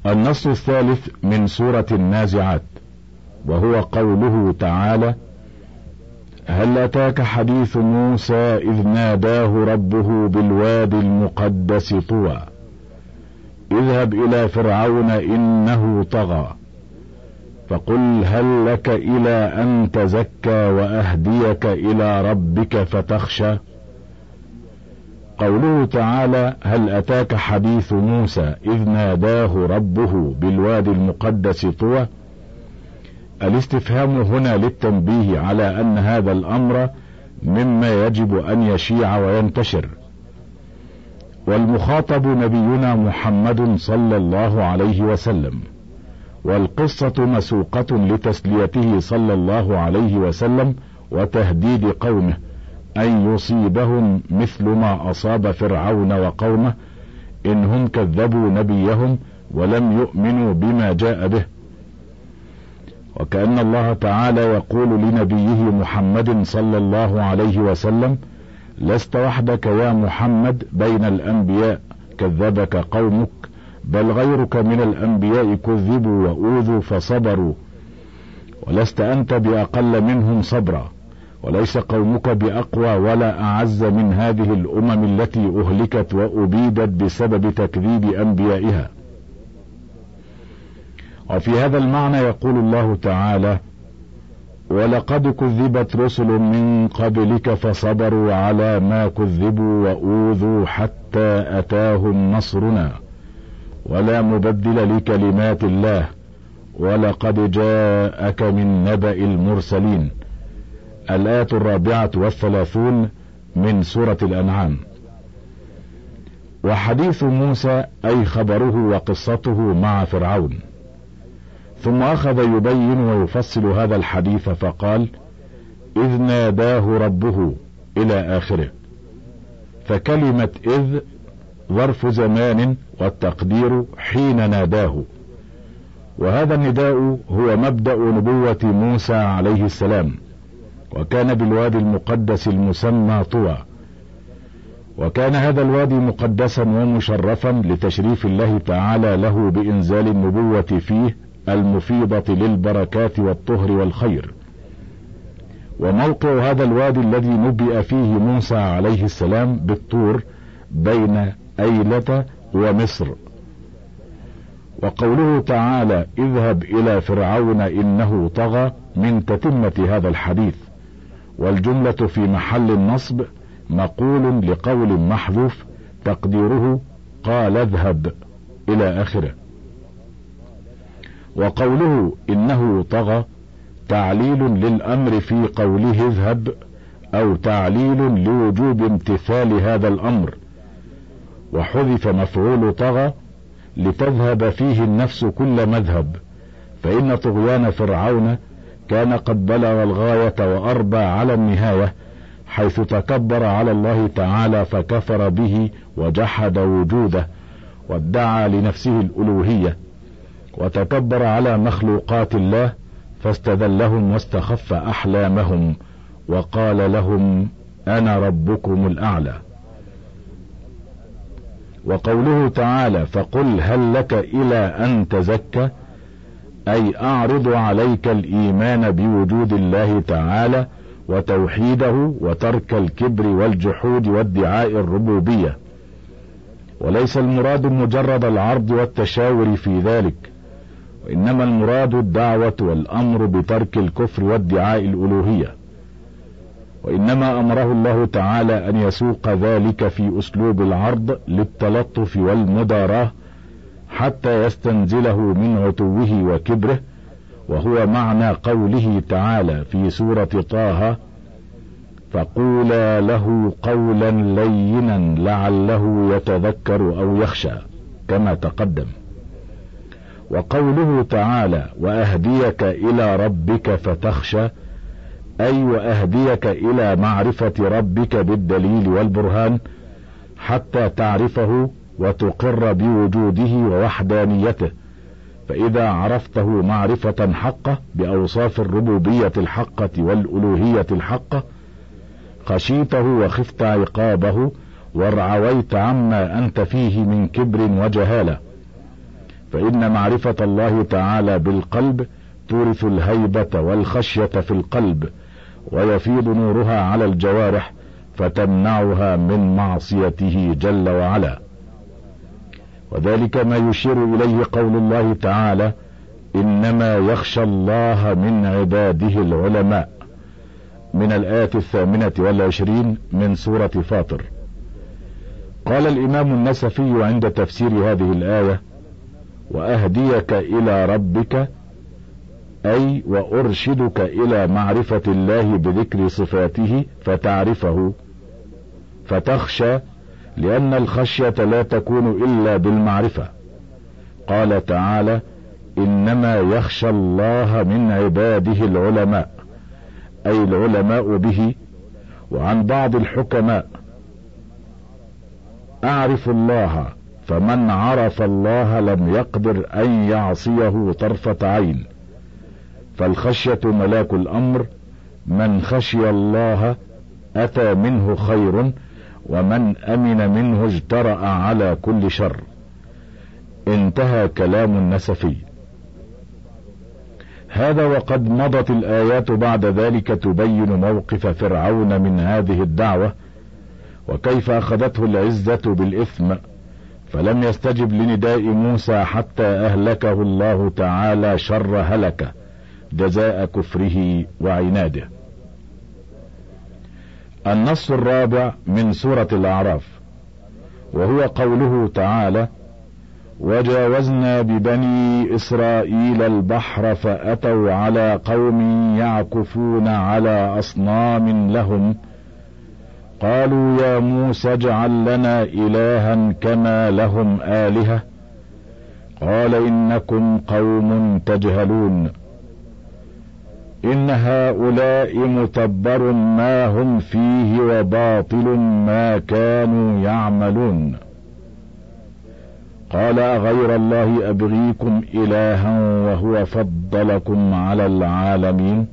النص الثالث من سورة النازعات، وهو قوله تعالى: هل أتاك حديث موسى إذ ناداه ربه بالوادي المقدس طوى اذهب إلى فرعون إنه طغى فقل هل لك إلى أن تزكى وأهديك إلى ربك فتخشى. قوله تعالى: هل أتاك حديث موسى إذ ناداه ربه بالوادي المقدس طوى، الاستفهام هنا للتنبيه على أن هذا الأمر مما يجب أن يشيع وينتشر، والمخاطب نبينا محمد صلى الله عليه وسلم، والقصة مسوقة لتسليته صلى الله عليه وسلم وتهديد قومه أن يصيبهم مثل ما أصاب فرعون وقومه إنهم كذبوا نبيهم ولم يؤمنوا بما جاء به. وكأن الله تعالى يقول لنبيه محمد صلى الله عليه وسلم: لست وحدك يا محمد بين الأنبياء كذبك قومك، بل غيرك من الأنبياء كذبوا وأوذوا فصبروا، ولست أنت بأقل منهم صبرا، وليس قومك بأقوى ولا أعز من هذه الأمم التي أهلكت وأبيدت بسبب تكذيب أنبيائها. وفي هذا المعنى يقول الله تعالى: ولقد كذبت رسل من قبلك فصبروا على ما كذبوا وأوذوا حتى أتاهم نصرنا ولا مبدل لكلمات الله ولقد جاءك من نبأ المرسلين. الآية 34 من سورة الأنعام. وحديث موسى أي خبره وقصته مع فرعون. ثم أخذ يبين ويفصل هذا الحديث فقال: إذ ناداه ربه إلى آخره. فكلمة إذ ظرف زمان والتقدير حين ناداه، وهذا النداء هو مبدأ نبوة موسى عليه السلام، وكان بالوادي المقدس المسمى طوى، وكان هذا الوادي مقدسا ومشرفا لتشريف الله تعالى له بإنزال النبوة فيه المفيضة للبركات والطهر والخير. وموقع هذا الوادي الذي نبئ فيه موسى عليه السلام بالطور بين أيلة ومصر. وقوله تعالى: اذهب إلى فرعون إنه طغى من تتمة هذا الحديث، والجملة في محل النصب مقول لقول محذوف تقديره قال اذهب إلى آخره. وقوله إنه طغى تعليل للأمر في قوله اذهب، أو تعليل لوجوب امتثال هذا الأمر، وحذف مفعول طغى لتذهب فيه النفس كل مذهب، فإن طغيان فرعون كان قد بلغ الغاية وأربى على النهاية، حيث تكبر على الله تعالى فكفر به وجحد وجوده وادعى لنفسه الألوهية، وتكبر على مخلوقات الله فاستذلهم واستخف أحلامهم وقال لهم أنا ربكم الأعلى. وقوله تعالى: فقل هل لك إلى أن تزكى، أي أعرض عليك الإيمان بوجود الله تعالى وتوحيده وترك الكبر والجحود وادعاء الربوبية، وليس المراد مجرد العرض والتشاور في ذلك، وإنما المراد الدعوة والأمر بترك الكفر وادعاء الألوهية. وإنما أمره الله تعالى أن يسوق ذلك في أسلوب العرض للتلطف والمداراة حتى يستنزله من عتوه وكبره، وهو معنى قوله تعالى في سورة طه: فقولا له قولا لينا لعله يتذكر أو يخشى، كما تقدم. وقوله تعالى: وأهديك إلى ربك فتخشى، أي وأهديك إلى معرفة ربك بالدليل والبرهان حتى تعرفه وتقر بوجوده ووحدانيته، فإذا عرفته معرفة حقة بأوصاف الربوبية الحقة والألوهية الحقة خشيته وخفت عقابه وارعويت عما أنت فيه من كبر وجهالة، فإن معرفة الله تعالى بالقلب تورث الهيبة والخشية في القلب، ويفيض نورها على الجوارح فتمنعها من معصيته جل وعلا. وذلك ما يشير إليه قول الله تعالى: إنما يخشى الله من عباده العلماء، من الآية 28 من سورة فاطر. قال الإمام النسفي عند تفسير هذه الآية: وأهديك إلى ربك، أي وأرشدك إلى معرفة الله بذكر صفاته فتعرفه فتخشى، لأن الخشية لا تكون إلا بالمعرفة. قال تعالى: إنما يخشى الله من عباده العلماء، أي العلماء به. وعن بعض الحكماء: أعرف الله، فمن عرف الله لم يقدر أن يعصيه طرفة عين. فالخشية ملاك الأمر، من خشي الله أتى منه خير، ومن أمن منه اجترأ على كل شر. انتهى كلام النسفي. هذا وقد مضت الآيات بعد ذلك تبين موقف فرعون من هذه الدعوة، وكيف أخذته العزة بالإثم، فلم يستجب لنداء موسى حتى أهلكه الله تعالى شر هلكه جزاء كفره وعناده. النص الرابع من سورة الأعراف، وهو قوله تعالى: وجاوزنا ببني إسرائيل البحر فأتوا على قوم يعكفون على أصنام لهم، قالوا يا موسى اجعل لنا إلها كما لهم آلهة، قال إنكم قوم تجهلون، إن هؤلاء متبر ما هم فيه وباطل ما كانوا يعملون، قال أغير الله أبغيكم إلها وهو فضلكم على العالمين.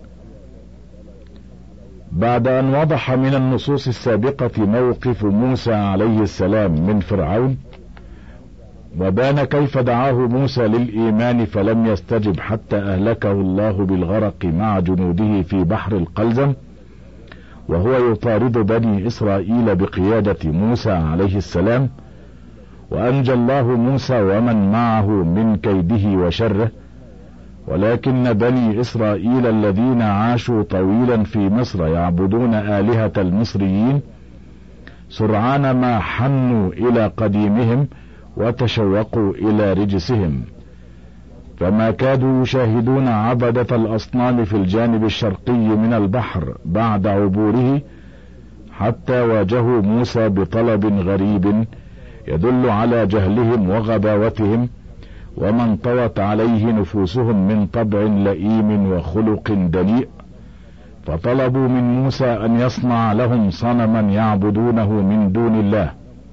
بعد أن وضح من النصوص السابقة موقف موسى عليه السلام من فرعون، وبان كيف دعاه موسى للإيمان فلم يستجب حتى أهلكه الله بالغرق مع جنوده في بحر القلزم، وهو يطارد بني إسرائيل بقيادة موسى عليه السلام، وأنجى الله موسى ومن معه من كيده وشره. ولكن بني إسرائيل الذين عاشوا طويلا في مصر يعبدون آلهة المصريين سرعان ما حنوا إلى قديمهم وتشوقوا إلى رجسهم، فما كادوا يشاهدون عبدة الأصنام في الجانب الشرقي من البحر بعد عبوره، حتى واجهوا موسى بطلب غريب يدل على جهلهم وغباوتهم، وما انطوت عليه نفوسهم من طبع لئيم وخلق دنيء، فطلبوا من موسى أن يصنع لهم صنما يعبدونه من دون الله.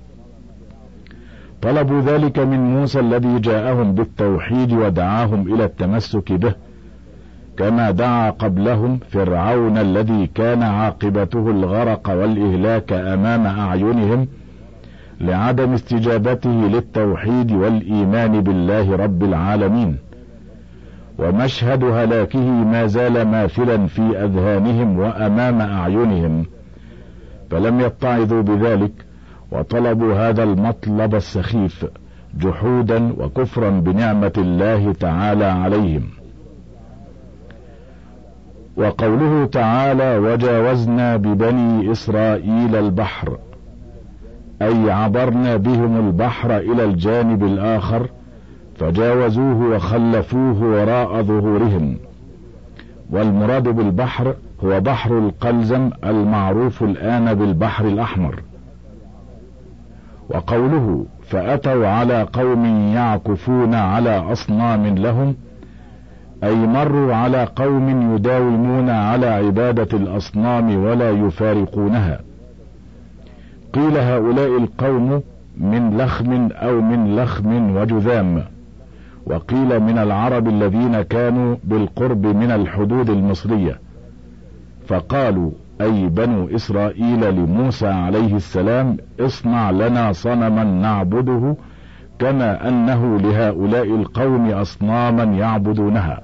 طلبوا ذلك من موسى الذي جاءهم بالتوحيد ودعاهم إلى التمسك به، كما دعا قبلهم فرعون الذي كان عاقبته الغرق والإهلاك أمام أعينهم لعدم استجابته للتوحيد والإيمان بالله رب العالمين. ومشهد هلاكه ما زال ماثلا في أذهانهم وأمام أعينهم، فلم يتعظوا بذلك، وطلبوا هذا المطلب السخيف جحودا وكفرا بنعمة الله تعالى عليهم. وقوله تعالى: وجاوزنا ببني إسرائيل البحر، أي عبرنا بهم البحر إلى الجانب الآخر فجاوزوه وخلفوه وراء ظهورهم. والمراد بالبحر هو بحر القلزم المعروف الآن بالبحر الأحمر. وقوله فأتوا على قوم يعكفون على أصنام لهم، أي مروا على قوم يداومون على عبادة الأصنام ولا يفارقونها. قيل هؤلاء القوم من لخم أو من لخم وجذام، وقيل من العرب الذين كانوا بالقرب من الحدود المصرية، فقالوا أي بنو إسرائيل لموسى عليه السلام: اصنع لنا صنما نعبده كما أنه لهؤلاء القوم أصناما يعبدونها.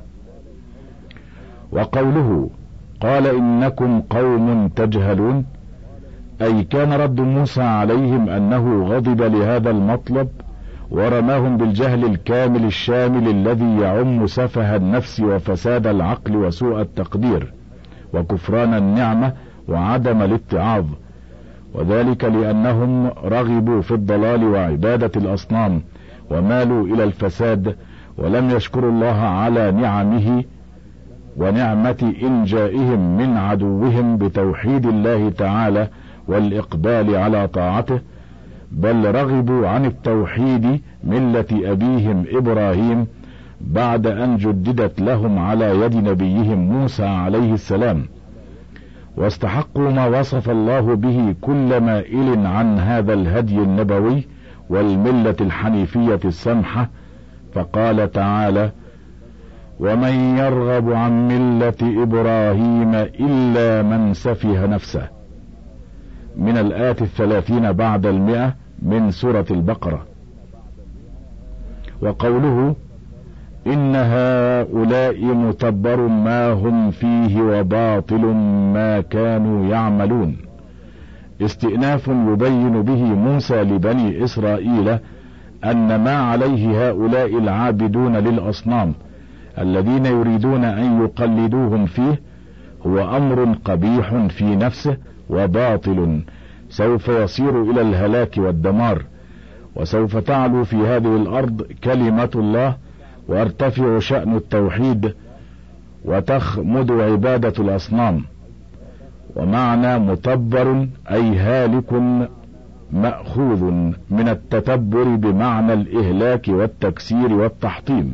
وقوله قال إنكم قوم تجهلون، أي كان رد موسى عليهم أنه غضب لهذا المطلب ورماهم بالجهل الكامل الشامل الذي يعم سفه النفس وفساد العقل وسوء التقدير وكفران النعمة وعدم الاتعاظ، وذلك لأنهم رغبوا في الضلال وعبادة الأصنام ومالوا إلى الفساد، ولم يشكروا الله على نعمه ونعمة إنجائهم من عدوهم بتوحيد الله تعالى والإقبال على طاعته، بل رغبوا عن التوحيد ملة أبيهم إبراهيم بعد أن جددت لهم على يد نبيهم موسى عليه السلام، واستحقوا ما وصف الله به كل مائل عن هذا الهدي النبوي والملة الحنيفية السمحة، فقال تعالى: ومن يرغب عن ملة إبراهيم إلا من سفه نفسه، من الآية 30 بعد 100 من سورة البقرة. وقوله إن هؤلاء متبر ما هم فيه وباطل ما كانوا يعملون، استئناف يبين به موسى لبني إسرائيل أن ما عليه هؤلاء العابدون للأصنام الذين يريدون أن يقلدوهم فيه هو أمر قبيح في نفسه وباطل سوف يصير إلى الهلاك والدمار، وسوف تعلو في هذه الأرض كلمة الله ويرتفع شأن التوحيد وتخمد عبادة الأصنام. ومعنى متبر أي هالك مأخوذ من التتبر بمعنى الإهلاك والتكسير والتحطيم.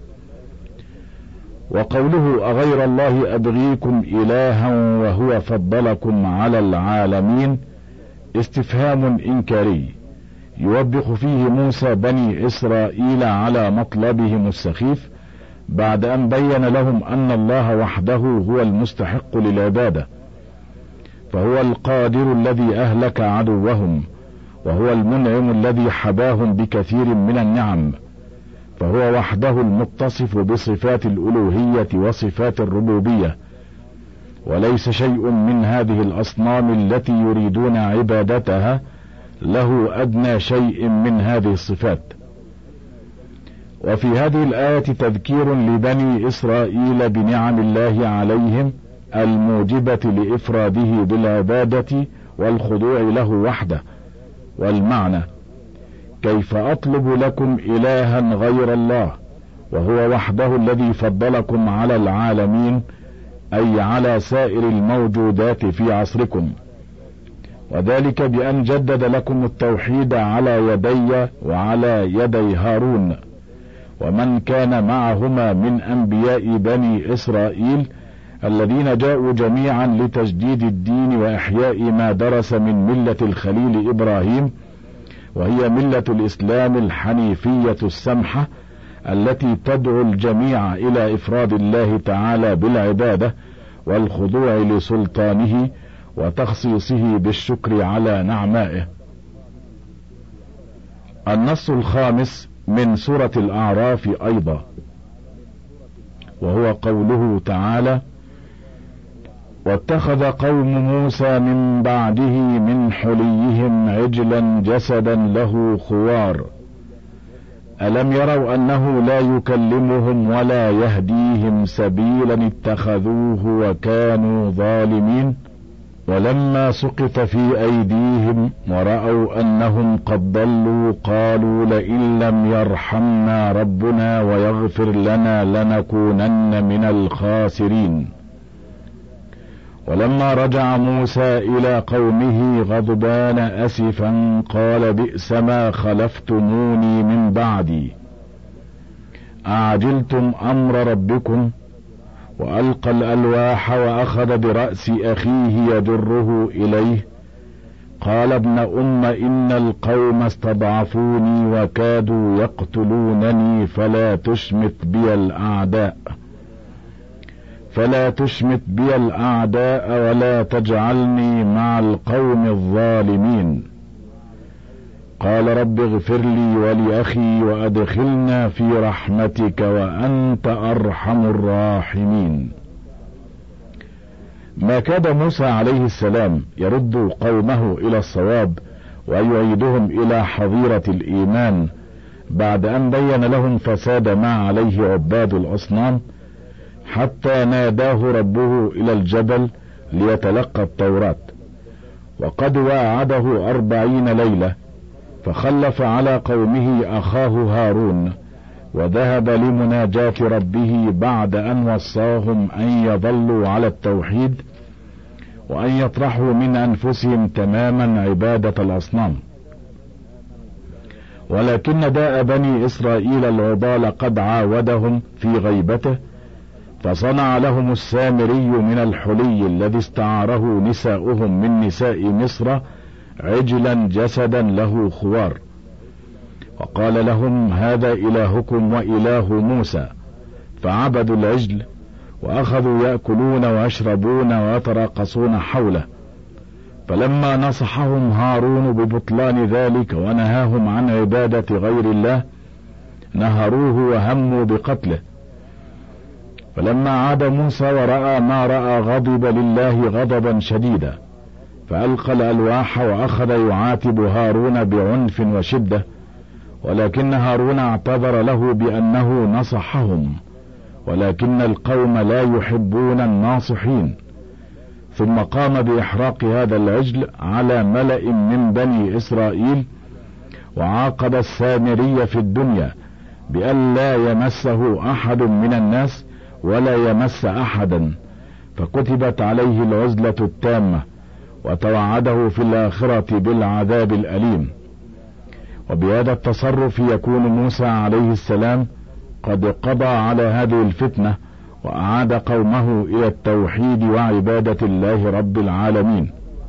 وقوله أغير الله أبغيكم إلها وهو فضلكم على العالمين استفهام إنكاري يوبخ فيه موسى بني إسرائيل على مطلبهم السخيف بعد أن بين لهم أن الله وحده هو المستحق للعبادة، فهو القادر الذي أهلك عدوهم، وهو المنعم الذي حباهم بكثير من النعم، فهو وحده المتصف بصفات الألوهية وصفات الربوبية، وليس شيء من هذه الأصنام التي يريدون عبادتها له أدنى شيء من هذه الصفات. وفي هذه الآية تذكير لبني إسرائيل بنعم الله عليهم الموجبة لإفراده بالعبادة والخضوع له وحده. والمعنى كيف أطلب لكم إلها غير الله وهو وحده الذي فضلكم على العالمين، أي على سائر الموجودات في عصركم، وذلك بأن جدد لكم التوحيد على يدي وعلى يدي هارون ومن كان معهما من أنبياء بني إسرائيل الذين جاءوا جميعا لتجديد الدين وإحياء ما درس من ملة الخليل إبراهيم، وهي ملة الإسلام الحنيفية السمحة التي تدعو الجميع إلى إفراد الله تعالى بالعبادة والخضوع لسلطانه وتخصيصه بالشكر على نعمائه. النص الخامس من سورة الأعراف أيضا، وهو قوله تعالى: واتخذ قوم موسى من بعده من حليهم عجلا جسدا له خوار ألم يروا أنه لا يكلمهم ولا يهديهم سبيلا اتخذوه وكانوا ظالمين. ولما سقط في أيديهم ورأوا أنهم قد ضلوا قالوا لئن لم يرحمنا ربنا ويغفر لنا لنكونن من الخاسرين. ولما رجع موسى إلى قومه غضبان أسفا قال بئس ما خلفتموني من بعدي أعجلتم أمر ربكم، وألقى الألواح وأخذ برأس أخيه يجره إليه قال ابن أم إن القوم استضعفوني وكادوا يقتلونني فلا تشمت بي الأعداء ولا تجعلني مع القوم الظالمين. قال رب اغفر لي ولأخي وأدخلنا في رحمتك وأنت أرحم الراحمين. ما كاد موسى عليه السلام يرد قومه إلى الصواب ويعيدهم إلى حظيرة الإيمان بعد أن بين لهم فساد ما عليه عباد الأصنام، حتى ناداه ربه إلى الجبل ليتلقى التوراة، وقد واعده 40 ليلة، فخلف على قومه أخاه هارون وذهب لمناجاة ربه بعد أن وصاهم أن يظلوا على التوحيد وأن يطرحوا من أنفسهم تماما عبادة الأصنام. ولكن داء بني إسرائيل العضال قد عاودهم في غيبته، فصنع لهم السامري من الحلي الذي استعاره نساؤهم من نساء مصر عجلا جسدا له خوار، وقال لهم هذا إلهكم وإله موسى، فعبدوا العجل وأخذوا يأكلون ويشربون ويتراقصون حوله. فلما نصحهم هارون ببطلان ذلك ونهاهم عن عبادة غير الله نهروه وهموا بقتله. فلما عاد موسى ورأى ما رأى غضب لله غضبا شديدا، فألقى الألواح وأخذ يعاتب هارون بعنف وشدة، ولكن هارون اعتذر له بأنه نصحهم، ولكن القوم لا يحبون الناصحين. ثم قام بإحراق هذا العجل على ملأ من بني إسرائيل، وعاقب السامري في الدنيا بأن لا يمسه أحد من الناس ولا يمس أحدا، فكتبت عليه العزلة التامة، وتوعده في الآخرة بالعذاب الأليم. وبهذا التصرف يكون موسى عليه السلام قد قضى على هذه الفتنة وأعاد قومه إلى التوحيد وعبادة الله رب العالمين.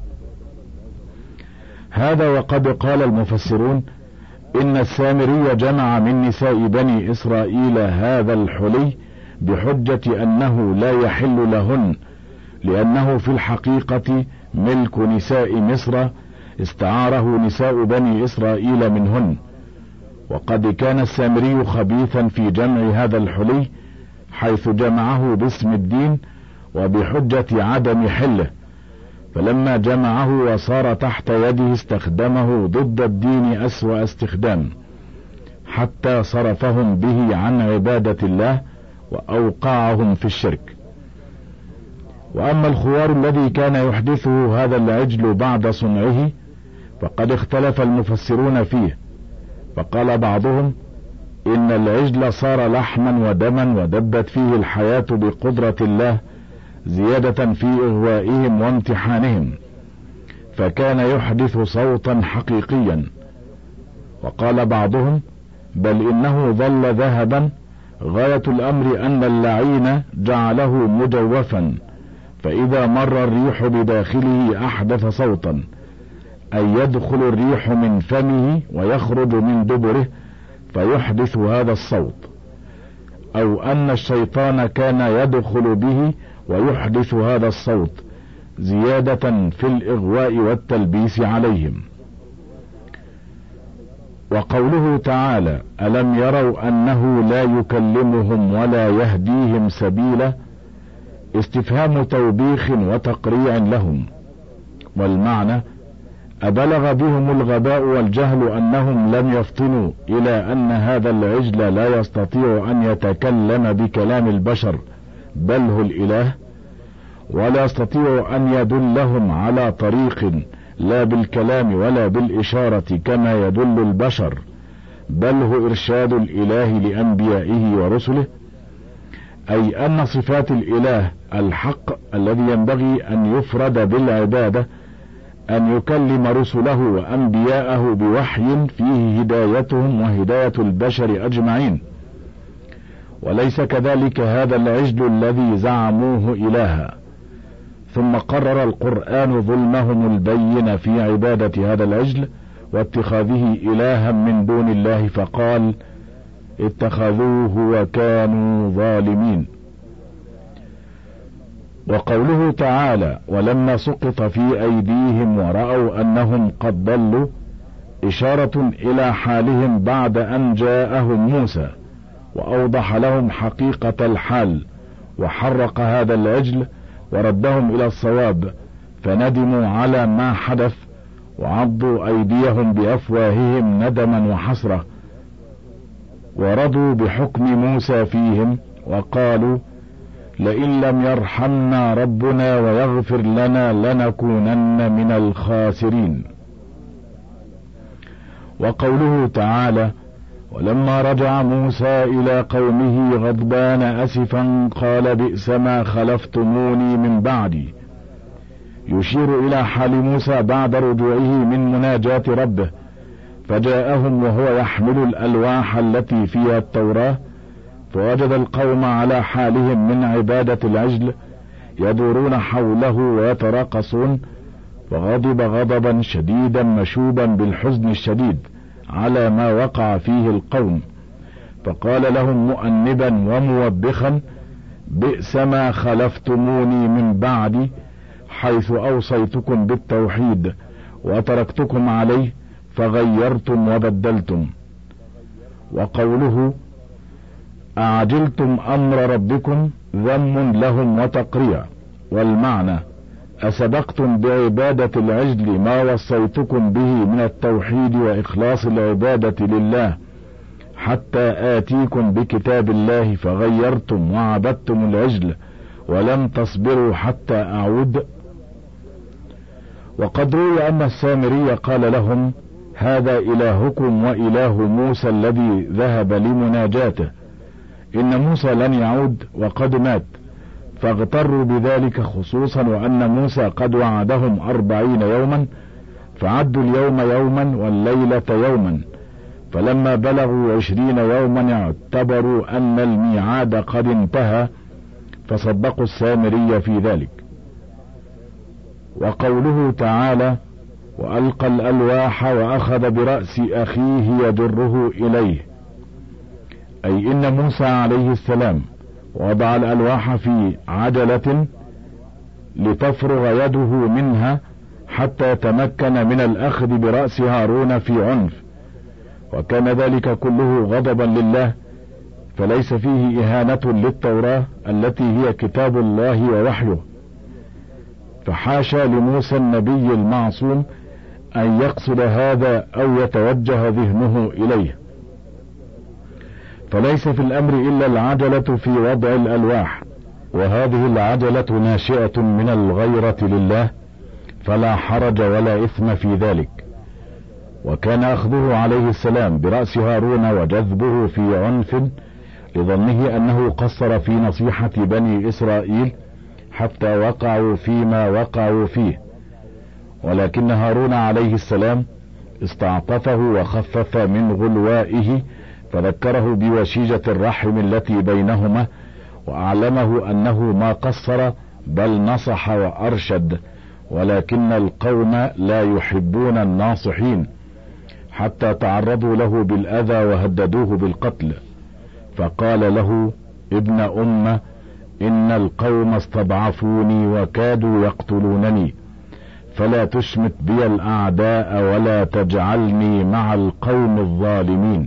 هذا وقد قال المفسرون إن السامري جمع من نساء بني إسرائيل هذا الحلي بحجة أنه لا يحل لهن، لأنه في الحقيقة ملك نساء مصر استعاره نساء بني إسرائيل منهن. وقد كان السامري خبيثا في جمع هذا الحلي، حيث جمعه باسم الدين وبحجة عدم حله، فلما جمعه وصار تحت يده استخدمه ضد الدين أسوأ استخدام، حتى صرفهم به عن عبادة الله وأوقعهم في الشرك. وأما الخوار الذي كان يحدثه هذا العجل بعد صنعه فقد اختلف المفسرون فيه، فقال بعضهم إن العجل صار لحما ودما ودبت فيه الحياة بقدرة الله زيادة في إغوائهم وامتحانهم، فكان يحدث صوتا حقيقيا. وقال بعضهم بل إنه ظل ذهبا، غاية الأمر أن اللعين جعله مجوفا، فإذا مر الريح بداخله أحدث صوتا، أي يدخل الريح من فمه ويخرج من دبره فيحدث هذا الصوت، أو أن الشيطان كان يدخل به ويحدث هذا الصوت زيادة في الإغواء والتلبيس عليهم. وقوله تعالى ألم يروا أنه لا يكلمهم ولا يهديهم سبيلا، استفهام توبيخ وتقريع لهم، والمعنى أبلغ بهم الغباء والجهل أنهم لم يفطنوا إلى أن هذا العجل لا يستطيع أن يتكلم بكلام البشر بل هو الإله، ولا يستطيع أن يدلهم على طريق لا بالكلام ولا بالإشارة كما يدل البشر، بل هو إرشاد الإله لأنبيائه ورسله، أي أن صفات الإله الحق الذي ينبغي أن يفرد بالعبادة أن يكلم رسله وأنبياءه بوحي فيه هدايتهم وهداية البشر أجمعين، وليس كذلك هذا العجل الذي زعموه إلها. ثم قرر القرآن ظلمهم البين في عبادة هذا العجل واتخاذه إلها من دون الله، فقال اتخذوه وكانوا ظالمين. وقوله تعالى ولما سقط في أيديهم ورأوا أنهم قد ضلوا، إشارة إلى حالهم بعد أن جاءهم موسى وأوضح لهم حقيقة الحال، وحرق هذا العجل وردهم إلى الصواب، فندموا على ما حدث وعضوا أيديهم بأفواههم ندما وحسرة، ورضوا بحكم موسى فيهم وقالوا: لئن لم يرحمنا ربنا ويغفر لنا لنكونن من الخاسرين. وقوله تعالى: ولما رجع موسى إلى قومه غضبان أسفا قال بئس ما خلفتموني من بعدي، يشير إلى حال موسى بعد رجوعه من مناجاة ربه، فجاءهم وهو يحمل الألواح التي فيها التوراة، فوجد القوم على حالهم من عبادة العجل يدورون حوله ويتراقصون، فغضب غضبا شديدا مشوبا بالحزن الشديد على ما وقع فيه القوم، فقال لهم مؤنبا وموبخا: بئس ما خلفتموني من بعدي، حيث أوصيتكم بالتوحيد وتركتكم عليه فغيرتم وبدلتم. وقوله: أعجلتم أمر ربكم ذم لهم وتقريع، والمعنى: أسبقتم بعبادة العجل ما وصيتكم به من التوحيد وإخلاص العبادة لله حتى آتيكم بكتاب الله فغيرتم وعبدتم العجل ولم تصبروا حتى أعود. وقد روي أن السامري قال لهم: هذا إلهكم وإله موسى الذي ذهب لمناجاته، إن موسى لن يعود وقد مات، فاغتروا بذلك، خصوصا وأن موسى قد وعدهم 40 يوما، فعدوا اليوم يوما والليلة يوما، فلما بلغوا 20 يوما اعتبروا أن الميعاد قد انتهى، فصدقوا السامري في ذلك. وقوله تعالى: وألقى الألواح وأخذ برأس أخيه يجره إليه، أي إن موسى عليه السلام وضع الألواح في عجلة لتفرغ يده منها حتى يتمكن من الأخذ برأس هارون في عنف، وكان ذلك كله غضبا لله، فليس فيه إهانة للتوراة التي هي كتاب الله ووحيه، فحاشا لموسى النبي المعصوم أن يقصد هذا أو يتوجه ذهنه إليه، فليس في الأمر إلا العجلة في وضع الألواح، وهذه العجلة ناشئة من الغيرة لله، فلا حرج ولا إثم في ذلك. وكان أخذه عليه السلام برأس هارون وجذبه في عنف لظنه أنه قصر في نصيحة بني إسرائيل حتى وقعوا فيما وقعوا فيه، ولكن هارون عليه السلام استعطفه وخفف من غلوائه، فذكره بوشيجة الرحم التي بينهما، وأعلمه أنه ما قصر بل نصح وأرشد، ولكن القوم لا يحبون الناصحين، حتى تعرضوا له بالأذى وهددوه بالقتل، فقال له: ابن أم، إن القوم استضعفوني وكادوا يقتلونني، فلا تشمت بي الأعداء ولا تجعلني مع القوم الظالمين.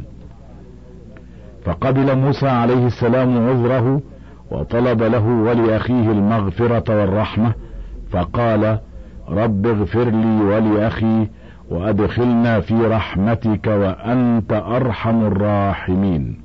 فقبل موسى عليه السلام عذره وطلب له ولأخيه المغفرة والرحمة، فقال: رب اغفر لي ولأخي وأدخلنا في رحمتك وأنت أرحم الراحمين.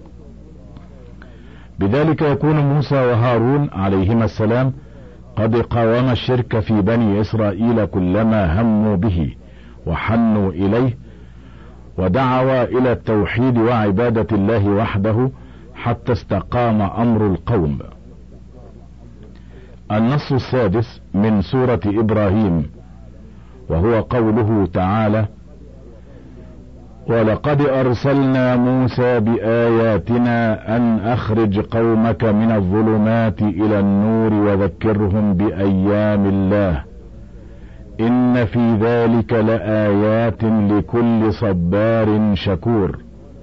بذلك يكون موسى وهارون عليهما السلام قد قاوم الشرك في بني إسرائيل كلما هموا به وحنوا إليه، ودعوا إلى التوحيد وعبادة الله وحده حتى استقام أمر القوم. النص السادس من سورة إبراهيم، وهو قوله تعالى: ولقد أرسلنا موسى بآياتنا أن أخرج قومك من الظلمات إلى النور وذكرهم بأيام الله إن في ذلك لآيات لكل صبار شكور.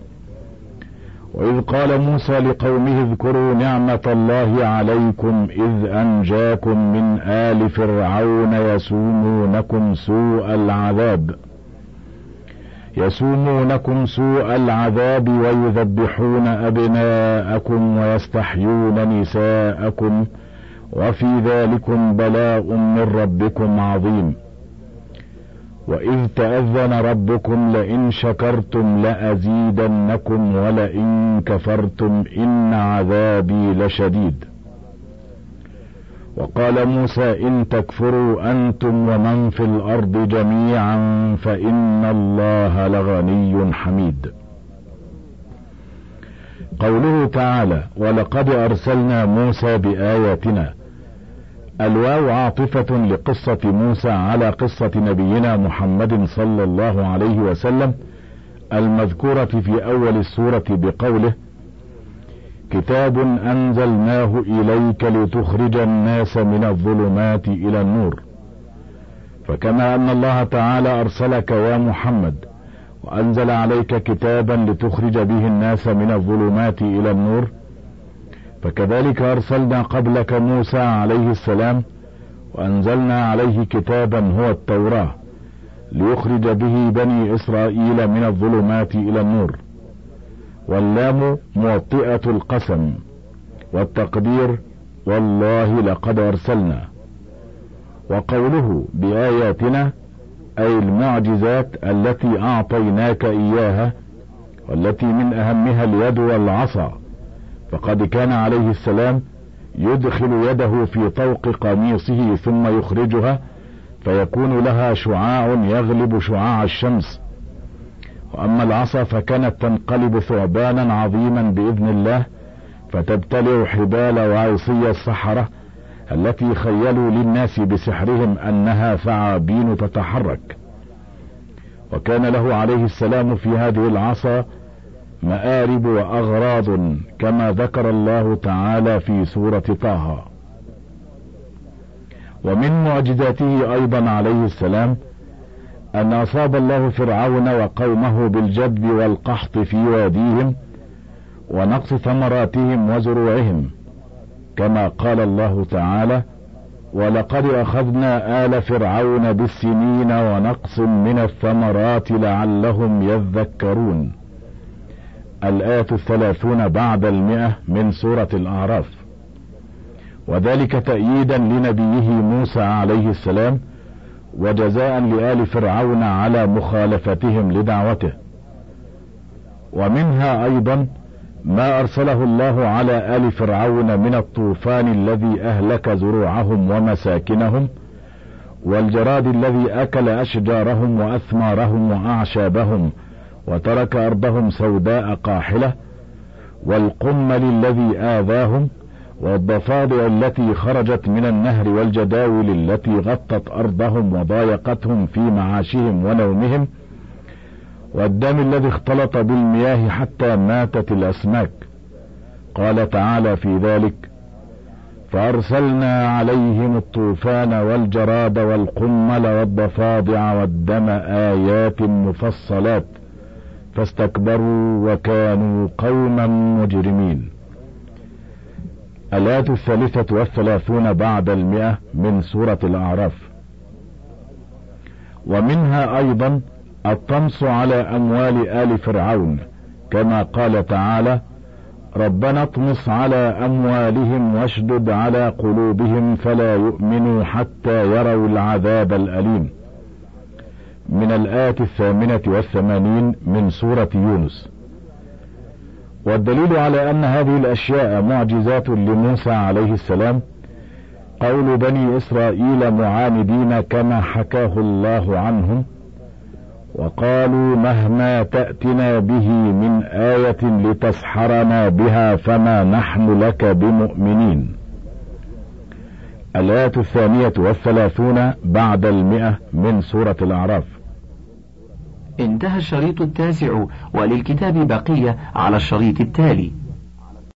وإذ قال موسى لقومه: اذكروا نعمة الله عليكم إذ أنجاكم من آل فرعون يسومونكم سوء العذاب يسومونكم سوء العذاب ويذبحون أبناءكم ويستحيون نساءكم وفي ذلكم بلاء من ربكم عظيم. وإذ تأذن ربكم لئن شكرتم لأزيدنكم ولئن كفرتم إن عذابي لشديد. وقال موسى إن تكفروا أنتم ومن في الأرض جميعا فإن الله لغني حميد. قوله تعالى ولقد أرسلنا موسى بآياتنا، الواو عاطفة لقصة موسى على قصة نبينا محمد صلى الله عليه وسلم المذكورة في أول السورة بقوله كتاب أنزلناه إليك لتخرج الناس من الظلمات إلى النور. فكما أن الله تعالى أرسلك يا محمد وأنزل عليك كتابا لتخرج به الناس من الظلمات إلى النور، فكذلك أرسلنا قبلك موسى عليه السلام وأنزلنا عليه كتابا هو التوراة ليخرج به بني إسرائيل من الظلمات إلى النور. واللام موطئة القسم، والتقدير والله لقد أرسلنا. وقوله بآياتنا أي المعجزات التي أعطيناك إياها، والتي من أهمها اليد والعصا، فقد كان عليه السلام يدخل يده في طوق قميصه ثم يخرجها فيكون لها شعاع يغلب شعاع الشمس. وأما العصا فكانت تنقلب ثعبانا عظيما بإذن الله فتبتلع حبال وعصي السحرة التي خيلوا للناس بسحرهم أنها ثعابين تتحرك. وكان له عليه السلام في هذه العصا مآرب وأغراض كما ذكر الله تعالى في سورة طه. ومن معجزاته أيضا عليه السلام أن أصاب الله فرعون وقومه بالجدب والقحط في واديهم ونقص ثمراتهم وزروعهم، كما قال الله تعالى ولقد أخذنا آل فرعون بالسنين ونقص من الثمرات لعلهم يذكرون. الآية 30 بعد 100 من سورة الأعراف. وذلك تأييدا لنبيه موسى عليه السلام وجزاء لآل فرعون على مخالفتهم لدعوته. ومنها أيضا ما أرسله الله على آل فرعون من الطوفان الذي أهلك زروعهم ومساكنهم، والجراد الذي أكل أشجارهم وأثمارهم وأعشابهم وترك أرضهم سوداء قاحلة، والقمل الذي آذاهم، والضفادع التي خرجت من النهر، والجداول التي غطت أرضهم وضايقتهم في معاشهم ونومهم، والدم الذي اختلط بالمياه حتى ماتت الأسماك. قال تعالى في ذلك فأرسلنا عليهم الطوفان والجراد والقمل والضفادع والدم آيات مفصلات فاستكبروا وكانوا قوما مجرمين. الآية 33 بعد 100 من سورة الأعراف. ومنها أيضا الطمس على أموال آل فرعون، كما قال تعالى ربنا اطمس على أموالهم واشدد على قلوبهم فلا يؤمنوا حتى يروا العذاب الأليم، من الآية 88 من سورة يونس. والدليل على أن هذه الأشياء معجزات لموسى عليه السلام قول بني إسرائيل معاندين كما حكاه الله عنهم وقالوا مهما تأتنا به من آية لتسحرنا بها فما نحن لك بمؤمنين. الآية 32 بعد 100 من سورة الأعراف. انتهى الشريط 9 وللكتاب بقية على الشريط التالي.